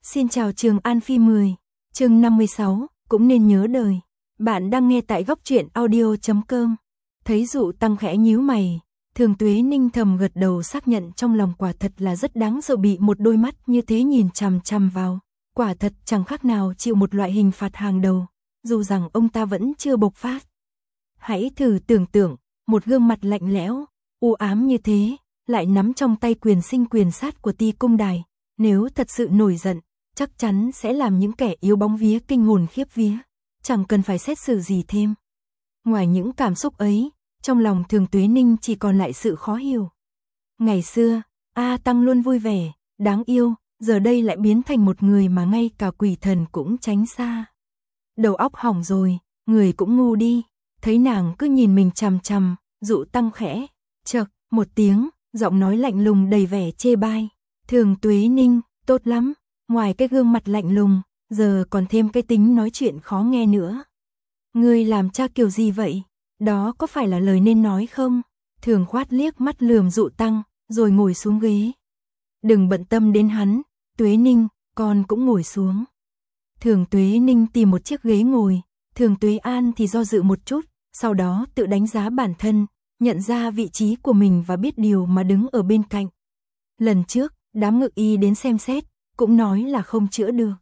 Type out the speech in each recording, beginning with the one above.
Xin chào Trường An Phi 10, chương 56, cũng nên nhớ đời. Bạn đang nghe tại góc truyện audio.com. Thấy Dụ Tăng khẽ nhíu mày, Thường Tuế Ninh thầm gật đầu xác nhận trong lòng quả thật là rất đáng sợ bị một đôi mắt như thế nhìn chằm chằm vào. Quả thật chẳng khác nào chịu một loại hình phạt hàng đầu, dù rằng ông ta vẫn chưa bộc phát. Hãy thử tưởng tượng, một gương mặt lạnh lẽo, u ám như thế, lại nắm trong tay quyền sinh quyền sát của Ti Cung Đài. Nếu thật sự nổi giận, chắc chắn sẽ làm những kẻ yếu bóng vía kinh hồn khiếp vía, chẳng cần phải xét xử gì thêm. Ngoài những cảm xúc ấy, trong lòng Thường Tuế Ninh chỉ còn lại sự khó hiểu. Ngày xưa, A Tăng luôn vui vẻ, đáng yêu, giờ đây lại biến thành một người mà ngay cả quỷ thần cũng tránh xa. Đầu óc hỏng rồi, người cũng ngu đi. Thấy nàng cứ nhìn mình chằm chằm, Dụ Tăng khẽ chậc một tiếng, giọng nói lạnh lùng đầy vẻ chê bai. Thường Tuế Ninh, tốt lắm, ngoài cái gương mặt lạnh lùng, giờ còn thêm cái tính nói chuyện khó nghe nữa. Ngươi làm cha kiểu gì vậy? Đó có phải là lời nên nói không? Thường Khoát liếc mắt lườm Dụ Tăng, rồi ngồi xuống ghế. Đừng bận tâm đến hắn, Tuế Ninh, con cũng ngồi xuống. Thường Tuế Ninh tìm một chiếc ghế ngồi, Thường Tuế An thì do dự một chút, sau đó tự đánh giá bản thân, nhận ra vị trí của mình và biết điều mà đứng ở bên cạnh. Lần trước, đám ngự y đến xem xét, cũng nói là không chữa được.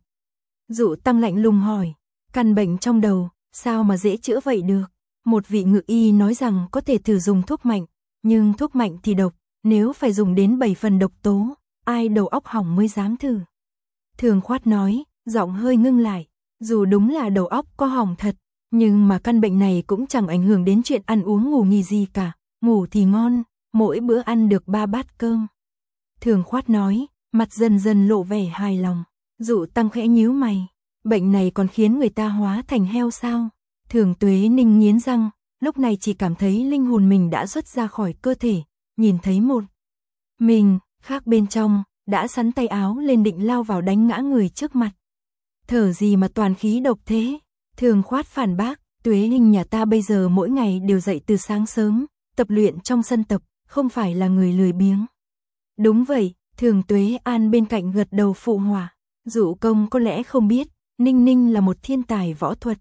Dụ Tăng lạnh lùng hỏi, căn bệnh trong đầu, sao mà dễ chữa vậy được? Một vị ngự y nói rằng có thể thử dùng thuốc mạnh, nhưng thuốc mạnh thì độc, nếu phải dùng đến 7 phần độc tố, ai đầu óc hỏng mới dám thử. Thường Khoát nói, giọng hơi ngưng lại, dù đúng là đầu óc có hỏng thật, nhưng mà căn bệnh này cũng chẳng ảnh hưởng đến chuyện ăn uống ngủ nghỉ gì cả, ngủ thì ngon, mỗi bữa ăn được 3 bát cơm. Thường Khoát nói, mặt dần dần lộ vẻ hài lòng. Dụ Tăng khẽ nhíu mày, bệnh này còn khiến người ta hóa thành heo sao? Thường Tuế Ninh nghiến răng, lúc này chỉ cảm thấy linh hồn mình đã xuất ra khỏi cơ thể, nhìn thấy một mình khác bên trong, đã sắn tay áo lên định lao vào đánh ngã người trước mặt. Thở gì mà toàn khí độc thế? Thường Khoát phản bác, Tuế Ninh nhà ta bây giờ mỗi ngày đều dậy từ sáng sớm, tập luyện trong sân tập, không phải là người lười biếng. Đúng vậy, Thường Tuế An bên cạnh gật đầu phụ họa. Dụ công có lẽ không biết, Ninh Ninh là một thiên tài võ thuật.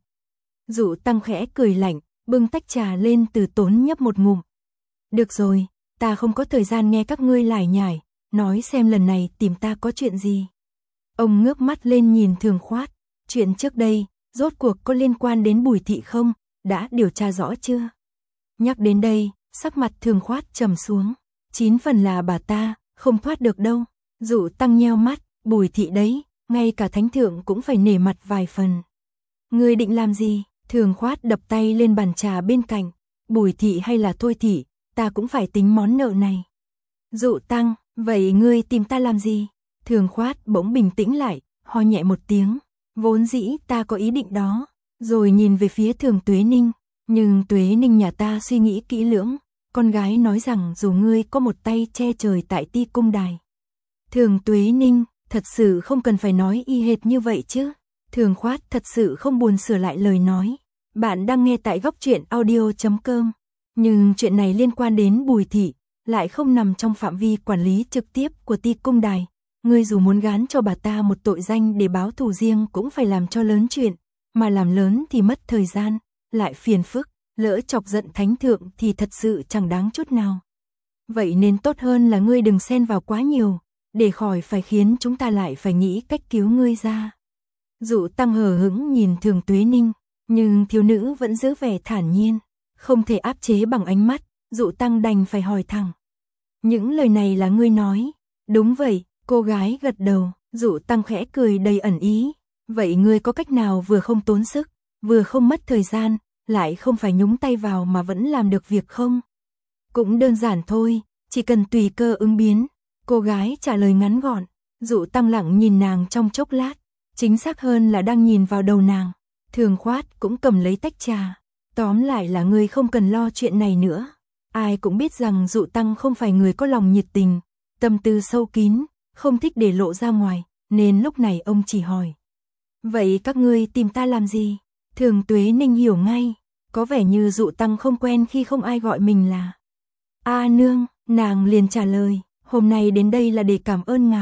Dụ Tăng khẽ cười lạnh, bưng tách trà lên từ tốn nhấp một ngụm. Được rồi, ta không có thời gian nghe các ngươi lải nhải, nói xem lần này tìm ta có chuyện gì. Ông ngước mắt lên nhìn Thường Khoát, chuyện trước đây, rốt cuộc có liên quan đến Bùi Thị không, đã điều tra rõ chưa? Nhắc đến đây, sắc mặt Thường Khoát trầm xuống, 9 phần là bà ta, không thoát được đâu. Dụ Tăng nheo mắt, Bùi Thị đấy, ngay cả thánh thượng cũng phải nể mặt vài phần. Ngươi định làm gì? Thường Khoát đập tay lên bàn trà bên cạnh, Bùi Thị hay là Thôi Thị, ta cũng phải tính món nợ này. Dụ Tăng, vậy ngươi tìm ta làm gì? Thường Khoát bỗng bình tĩnh lại, ho nhẹ một tiếng, vốn dĩ ta có ý định đó, rồi nhìn về phía Thường Tuế Ninh, nhưng Tuế Ninh nhà ta suy nghĩ kỹ lưỡng, con gái nói rằng dù ngươi có một tay che trời tại Ti Cung Đài. Thường Tuế Ninh, thật sự không cần phải nói y hệt như vậy chứ. Thường Khoát thật sự không buồn sửa lại lời nói. Bạn đang nghe tại góc truyện audio.com. Nhưng chuyện này liên quan đến Bùi Thị, lại không nằm trong phạm vi quản lý trực tiếp của Ti Cung Đài. Ngươi dù muốn gán cho bà ta một tội danh để báo thù riêng cũng phải làm cho lớn chuyện, mà làm lớn thì mất thời gian, lại phiền phức, lỡ chọc giận thánh thượng thì thật sự chẳng đáng chút nào. Vậy nên tốt hơn là ngươi đừng xen vào quá nhiều, để khỏi phải khiến chúng ta lại phải nghĩ cách cứu ngươi ra. Dụ Tăng hờ hững nhìn Thường Tuế Ninh, nhưng thiếu nữ vẫn giữ vẻ thản nhiên, không thể áp chế bằng ánh mắt. Dụ Tăng đành phải hỏi thẳng, những lời này là ngươi nói? Đúng vậy, cô gái gật đầu. Dụ Tăng khẽ cười đầy ẩn ý, vậy ngươi có cách nào vừa không tốn sức, vừa không mất thời gian, lại không phải nhúng tay vào mà vẫn làm được việc không? Cũng đơn giản thôi, chỉ cần tùy cơ ứng biến. Cô gái trả lời ngắn gọn. Dụ Tăng lặng nhìn nàng trong chốc lát, chính xác hơn là đang nhìn vào đầu nàng. Thường Khoát cũng cầm lấy tách trà. Tóm lại là ngươi không cần lo chuyện này nữa. Ai cũng biết rằng Dụ Tăng không phải người có lòng nhiệt tình, tâm tư sâu kín, không thích để lộ ra ngoài, nên lúc này ông chỉ hỏi. Vậy các ngươi tìm ta làm gì? Thường Tuế Ninh hiểu ngay, có vẻ như Dụ Tăng không quen khi không ai gọi mình là A nương, nàng liền trả lời, hôm nay đến đây là để cảm ơn ngài.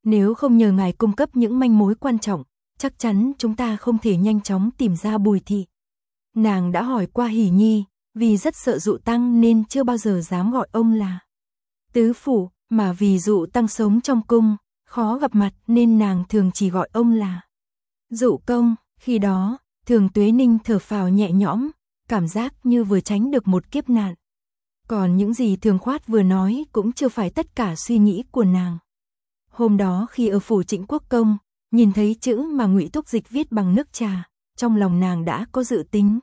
Nếu không nhờ ngài cung cấp những manh mối quan trọng, chắc chắn chúng ta không thể nhanh chóng tìm ra Bùi thị. Nàng đã hỏi qua Hỷ Nhi, vì rất sợ Dụ Tăng nên chưa bao giờ dám gọi ông là tứ phủ, mà vì Dụ Tăng sống trong cung, khó gặp mặt nên nàng thường chỉ gọi ông là Dụ công. Khi đó, Thường Tuế Ninh thở phào nhẹ nhõm, cảm giác như vừa tránh được một kiếp nạn. Còn những gì Thường Khoát vừa nói cũng chưa phải tất cả suy nghĩ của nàng. Hôm đó khi ở phủ Trịnh Quốc công, nhìn thấy chữ mà Ngụy Túc Dịch viết bằng nước trà, trong lòng nàng đã có dự tính.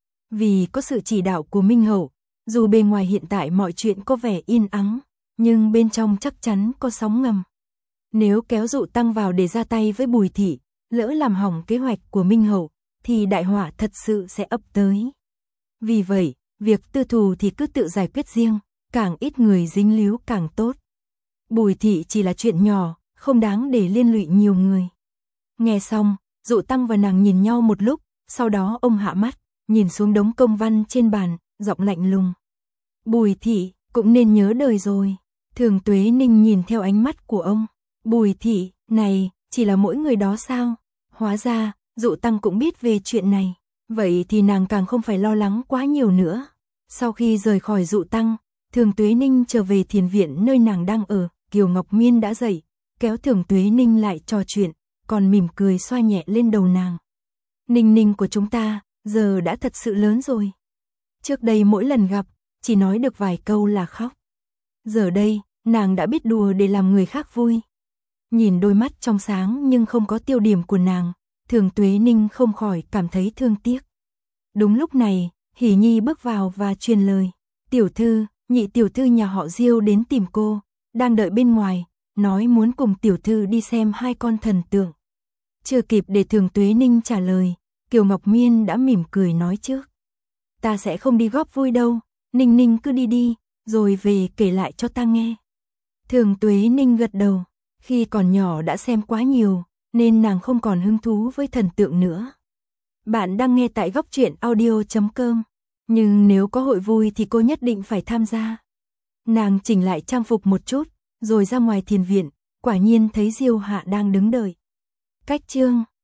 Vì có sự chỉ đạo của Minh Hậu, dù bề ngoài hiện tại mọi chuyện có vẻ yên ắng, nhưng bên trong chắc chắn có sóng ngầm. Nếu kéo Dụ Tăng vào để ra tay với Bùi thị, lỡ làm hỏng kế hoạch của Minh Hậu, thì đại họa thật sự sẽ ập tới. Vì vậy, việc tư thù thì cứ tự giải quyết riêng, càng ít người dính líu càng tốt. Bùi thị chỉ là chuyện nhỏ, không đáng để liên lụy nhiều người. Nghe xong, Dụ Tăng và nàng nhìn nhau một lúc, sau đó ông hạ mắt, nhìn xuống đống công văn trên bàn, giọng lạnh lùng. Bùi thị, cũng nên nhớ đời rồi. Thường Tuế Ninh nhìn theo ánh mắt của ông. Bùi thị, này, chỉ là mỗi người đó sao? Hóa ra, Dụ Tăng cũng biết về chuyện này. Vậy thì nàng càng không phải lo lắng quá nhiều nữa. Sau khi rời khỏi Dụ Tăng, Thường Tuế Ninh trở về thiền viện nơi nàng đang ở. Kiều Ngọc Miên đã dậy, kéo Thường Tuế Ninh lại trò chuyện, còn mỉm cười xoa nhẹ lên đầu nàng. Ninh Ninh của chúng ta, giờ đã thật sự lớn rồi. Trước đây mỗi lần gặp, chỉ nói được vài câu là khóc. Giờ đây, nàng đã biết đùa để làm người khác vui. Nhìn đôi mắt trong sáng nhưng không có tiêu điểm của nàng, Thường Tuế Ninh không khỏi cảm thấy thương tiếc. Đúng lúc này, Hỷ Nhi bước vào và truyền lời. Tiểu thư, nhị tiểu thư nhà họ Diêu đến tìm cô, đang đợi bên ngoài, nói muốn cùng tiểu thư đi xem hai con thần tượng. Chưa kịp để Thường Tuế Ninh trả lời, Kiều Ngọc Miên đã mỉm cười nói trước. Ta sẽ không đi góp vui đâu, Ninh Ninh cứ đi đi, rồi về kể lại cho ta nghe. Thường Tuế Ninh gật đầu, khi còn nhỏ đã xem quá nhiều, nên nàng không còn hứng thú với thần tượng nữa. Bạn đang nghe tại Góc Truyện Audio.com, nhưng nếu có hội vui thì cô nhất định phải tham gia. Nàng chỉnh lại trang phục một chút, rồi ra ngoài thiền viện, quả nhiên thấy Diêu Hạ đang đứng đợi. Cách chương